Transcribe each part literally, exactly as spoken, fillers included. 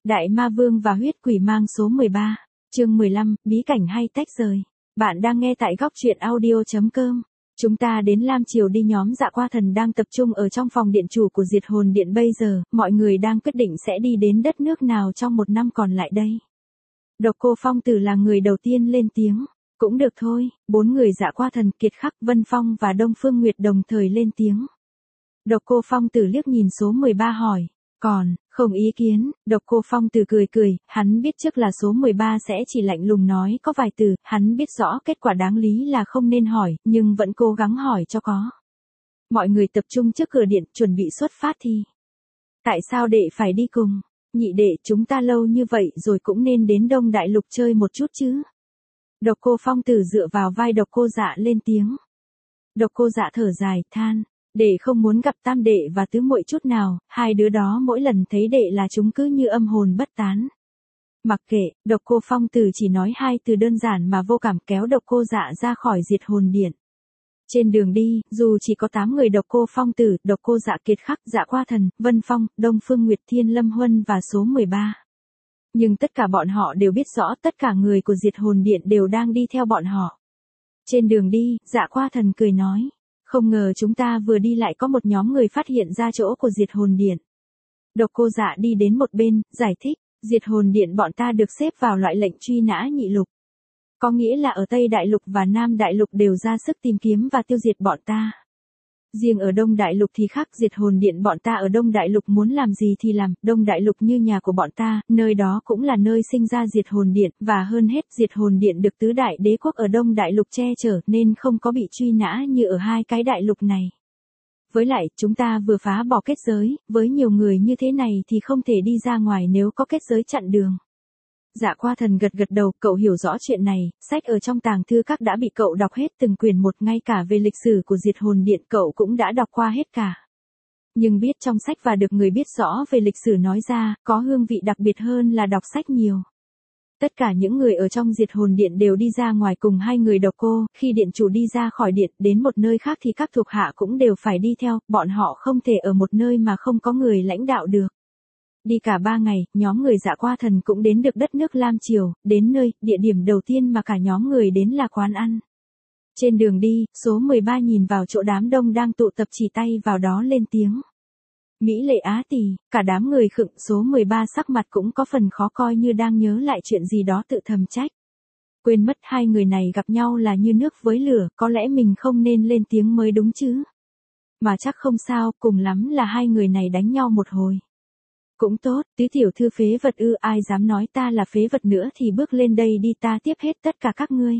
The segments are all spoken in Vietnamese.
Đại Ma Vương và huyết quỷ mang số mười ba, chương mười lăm, bí cảnh hay tách rời. Bạn đang nghe tại góc truyện audio chấm com. Chúng ta đến Lam Triều đi. Nhóm Dạ Qua Thần đang tập trung ở trong phòng điện chủ của Diệt Hồn Điện bây giờ, mọi người đang quyết định sẽ đi đến đất nước nào trong một năm còn lại đây. Độc Cô Phong Tử là người đầu tiên lên tiếng. Cũng được thôi, bốn người Dạ Qua Thần, Kiệt Khắc, Vân Phong và Đông Phương Nguyệt đồng thời lên tiếng. Độc Cô Phong Tử liếc nhìn số mười ba hỏi. Còn, không ý kiến. Độc Cô Phong Tử cười cười, hắn biết trước là số mười ba sẽ chỉ lạnh lùng nói có vài từ, hắn biết rõ kết quả đáng lý là không nên hỏi, nhưng vẫn cố gắng hỏi cho có. Mọi người tập trung trước cửa điện, chuẩn bị xuất phát thì. Tại sao đệ phải đi cùng? Nhị đệ, chúng ta lâu như vậy rồi cũng nên đến Đông Đại Lục chơi một chút chứ. Độc Cô Phong Tử dựa vào vai Độc Cô Dạ lên tiếng. Độc Cô Dạ thở dài, than. Đệ không muốn gặp tam đệ và tứ muội chút nào, hai đứa đó mỗi lần thấy đệ là chúng cứ như âm hồn bất tán. Mặc kệ, Độc Cô Phong Tử chỉ nói hai từ đơn giản mà vô cảm kéo Độc Cô Dạ ra khỏi Diệt Hồn Điện. Trên đường đi, dù chỉ có tám người Độc Cô Phong Tử, Độc Cô Dạ, Kiệt Khắc, Dạ Qua Thần, Vân Phong, Đông Phương Nguyệt, Thiên Lâm Huân và số mười ba. Nhưng tất cả bọn họ đều biết rõ tất cả người của Diệt Hồn Điện đều đang đi theo bọn họ. Trên đường đi, Dạ Qua Thần cười nói. Không ngờ chúng ta vừa đi lại có một nhóm người phát hiện ra chỗ của Diệt Hồn Điện. Độc Cô Dạ đi đến một bên, giải thích, Diệt Hồn Điện bọn ta được xếp vào loại lệnh truy nã nhị lục. Có nghĩa là ở Tây Đại Lục và Nam Đại Lục đều ra sức tìm kiếm và tiêu diệt bọn ta. Riêng ở Đông Đại Lục thì khác, Diệt Hồn Điện bọn ta ở Đông Đại Lục muốn làm gì thì làm, Đông Đại Lục như nhà của bọn ta, nơi đó cũng là nơi sinh ra Diệt Hồn Điện, và hơn hết Diệt Hồn Điện được tứ đại đế quốc ở Đông Đại Lục che chở nên không có bị truy nã như ở hai cái đại lục này. Với lại, chúng ta vừa phá bỏ kết giới, với nhiều người như thế này thì không thể đi ra ngoài nếu có kết giới chặn đường. Dạ Qua Thần gật gật đầu, cậu hiểu rõ chuyện này, sách ở trong tàng thư các đã bị cậu đọc hết từng quyển một, ngay cả về lịch sử của Diệt Hồn Điện cậu cũng đã đọc qua hết cả. Nhưng biết trong sách và được người biết rõ về lịch sử nói ra, có hương vị đặc biệt hơn là đọc sách nhiều. Tất cả những người ở trong Diệt Hồn Điện đều đi ra ngoài cùng hai người Độc Cô, khi điện chủ đi ra khỏi điện đến một nơi khác thì các thuộc hạ cũng đều phải đi theo, bọn họ không thể ở một nơi mà không có người lãnh đạo được. Đi cả ba ngày, nhóm người Dạ Qua Thần cũng đến được đất nước Lam Triều, đến nơi, địa điểm đầu tiên mà cả nhóm người đến là quán ăn. Trên đường đi, số mười ba nhìn vào chỗ đám đông đang tụ tập chỉ tay vào đó lên tiếng. Mỹ Lệ Á Tỳ, cả đám người khựng, số mười ba sắc mặt cũng có phần khó coi như đang nhớ lại chuyện gì đó tự thầm trách. Quên mất hai người này gặp nhau là như nước với lửa, có lẽ mình không nên lên tiếng mới đúng chứ. Mà chắc không sao, cùng lắm là hai người này đánh nhau một hồi. Cũng tốt, tứ tiểu thư phế vật ư, ai dám nói ta là phế vật nữa thì bước lên đây đi, ta tiếp hết tất cả các ngươi.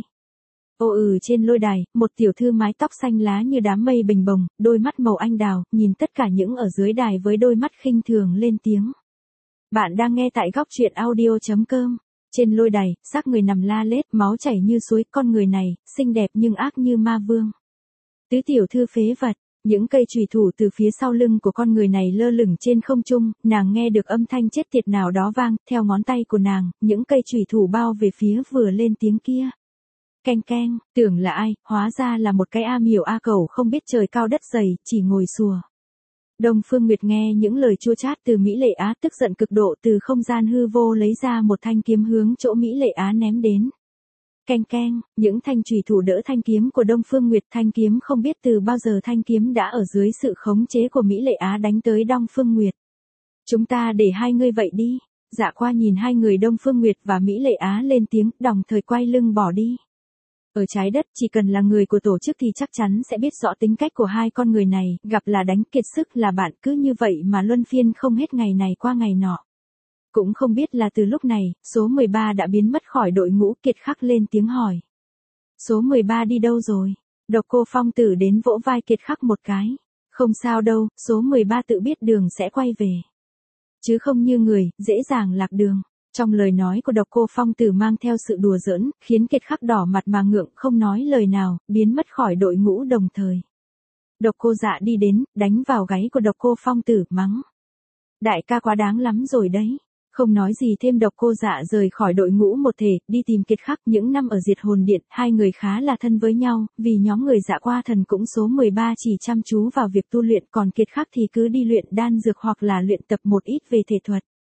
Ô ừ, trên lôi đài, một tiểu thư mái tóc xanh lá như đám mây bình bồng, đôi mắt màu anh đào, nhìn tất cả những ở dưới đài với đôi mắt khinh thường lên tiếng. Bạn đang nghe tại góc truyện audio chấm com. Trên lôi đài, xác người nằm la lết, máu chảy như suối, con người này, xinh đẹp nhưng ác như ma vương. Tứ tiểu thư phế vật. Những cây chùy thủ từ phía sau lưng của con người này lơ lửng trên không trung, nàng nghe được âm thanh chết tiệt nào đó vang, theo ngón tay của nàng, những cây chùy thủ bao về phía vừa lên tiếng kia. Keng keng, tưởng là ai, hóa ra là một cái am hiểu a cẩu không biết trời cao đất dày, chỉ ngồi sùa. Đông Phương Nguyệt nghe những lời chua chát từ Mỹ Lệ Á, tức giận cực độ, từ không gian hư vô lấy ra một thanh kiếm hướng chỗ Mỹ Lệ Á ném đến. Keng keng, những thanh chùy thủ đỡ thanh kiếm của Đông Phương Nguyệt, thanh kiếm không biết từ bao giờ thanh kiếm đã ở dưới sự khống chế của Mỹ Lệ Á đánh tới Đông Phương Nguyệt. Chúng ta để hai ngươi vậy đi. Dạ Qua nhìn hai người Đông Phương Nguyệt và Mỹ Lệ Á lên tiếng, đồng thời quay lưng bỏ đi. Ở trái đất, chỉ cần là người của tổ chức thì chắc chắn sẽ biết rõ tính cách của hai con người này, gặp là đánh, kiệt sức là bạn, cứ như vậy mà luân phiên không hết ngày này qua ngày nọ. Cũng không biết là từ lúc này, số mười ba đã biến mất khỏi đội ngũ. Kiệt Khắc lên tiếng hỏi. Số mười ba đi đâu rồi? Độc Cô Phong Tử đến vỗ vai Kiệt Khắc một cái. Không sao đâu, số mười ba tự biết đường sẽ quay về. Chứ không như người, dễ dàng lạc đường. Trong lời nói của Độc Cô Phong Tử mang theo sự đùa giỡn, khiến Kiệt Khắc đỏ mặt mà ngượng, không nói lời nào, biến mất khỏi đội ngũ đồng thời. Độc Cô Dạ đi đến, đánh vào gáy của Độc Cô Phong Tử, mắng. Đại ca quá đáng lắm rồi đấy. Không nói gì thêm, Độc Cô Dạ rời khỏi đội ngũ một thể, đi tìm Kiệt Khắc. Những năm ở Diệt Hồn Điện, hai người khá là thân với nhau, vì nhóm người Dạ Qua Thần cũng số mười ba chỉ chăm chú vào việc tu luyện, còn Kiệt Khắc thì cứ đi luyện đan dược hoặc là luyện tập một ít về thể thuật.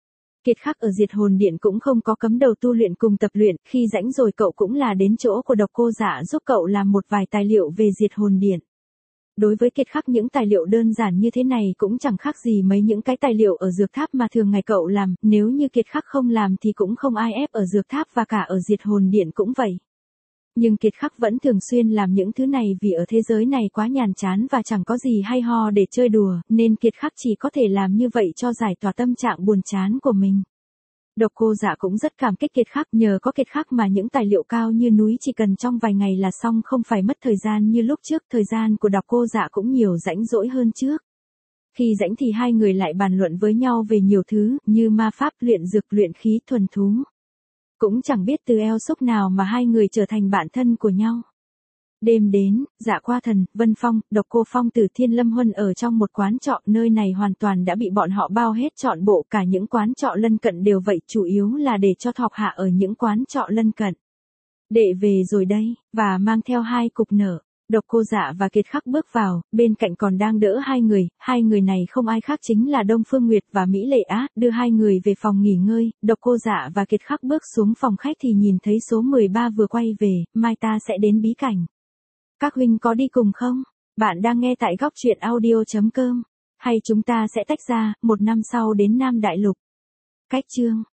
Kiệt Khắc ở Diệt Hồn Điện cũng không có cấm đầu tu luyện cùng tập luyện, khi rảnh rồi cậu cũng là đến chỗ của Độc Cô Dạ giúp cậu làm một vài tài liệu về Diệt Hồn Điện. Đối với Kiệt Khắc những tài liệu đơn giản như thế này cũng chẳng khác gì mấy những cái tài liệu ở dược tháp mà thường ngày cậu làm, nếu như Kiệt Khắc không làm thì cũng không ai ép ở dược tháp và cả ở Diệt Hồn Điện cũng vậy. Nhưng Kiệt Khắc vẫn thường xuyên làm những thứ này vì ở thế giới này quá nhàm chán và chẳng có gì hay ho để chơi đùa, nên Kiệt Khắc chỉ có thể làm như vậy cho giải tỏa tâm trạng buồn chán của mình. Độc Cô Dạ cũng rất cảm kích Kiệt Khắc, nhờ có Kiệt Khắc mà những tài liệu cao như núi chỉ cần trong vài ngày là xong, không phải mất thời gian như lúc trước, thời gian của Độc Cô Dạ cũng nhiều rãnh rỗi hơn trước. Khi rãnh thì hai người lại bàn luận với nhau về nhiều thứ, như ma pháp, luyện dược, luyện khí, thuần thú. Cũng chẳng biết từ eo xúc nào mà hai người trở thành bạn thân của nhau. Đêm đến, Dạ Qua Thần, Vân Phong, Độc Cô Phong từ Thiên Lâm Huân ở trong một quán trọ, nơi này hoàn toàn đã bị bọn họ bao hết trọn bộ, cả những quán trọ lân cận đều vậy, chủ yếu là để cho thọc hạ ở những quán trọ lân cận. Đệ về rồi đây, và mang theo hai cục nở. Độc Cô Dạ và Kiệt Khắc bước vào, bên cạnh còn đang đỡ hai người, hai người này không ai khác chính là Đông Phương Nguyệt và Mỹ Lệ Á, đưa hai người về phòng nghỉ ngơi. Độc Cô Dạ và Kiệt Khắc bước xuống phòng khách thì nhìn thấy số mười ba vừa quay về, mai ta sẽ đến bí cảnh. Các huynh có đi cùng không? Bạn đang nghe tại góc truyện audio chấm com. Hay chúng ta sẽ tách ra, một năm sau đến Nam Đại Lục. Cách chương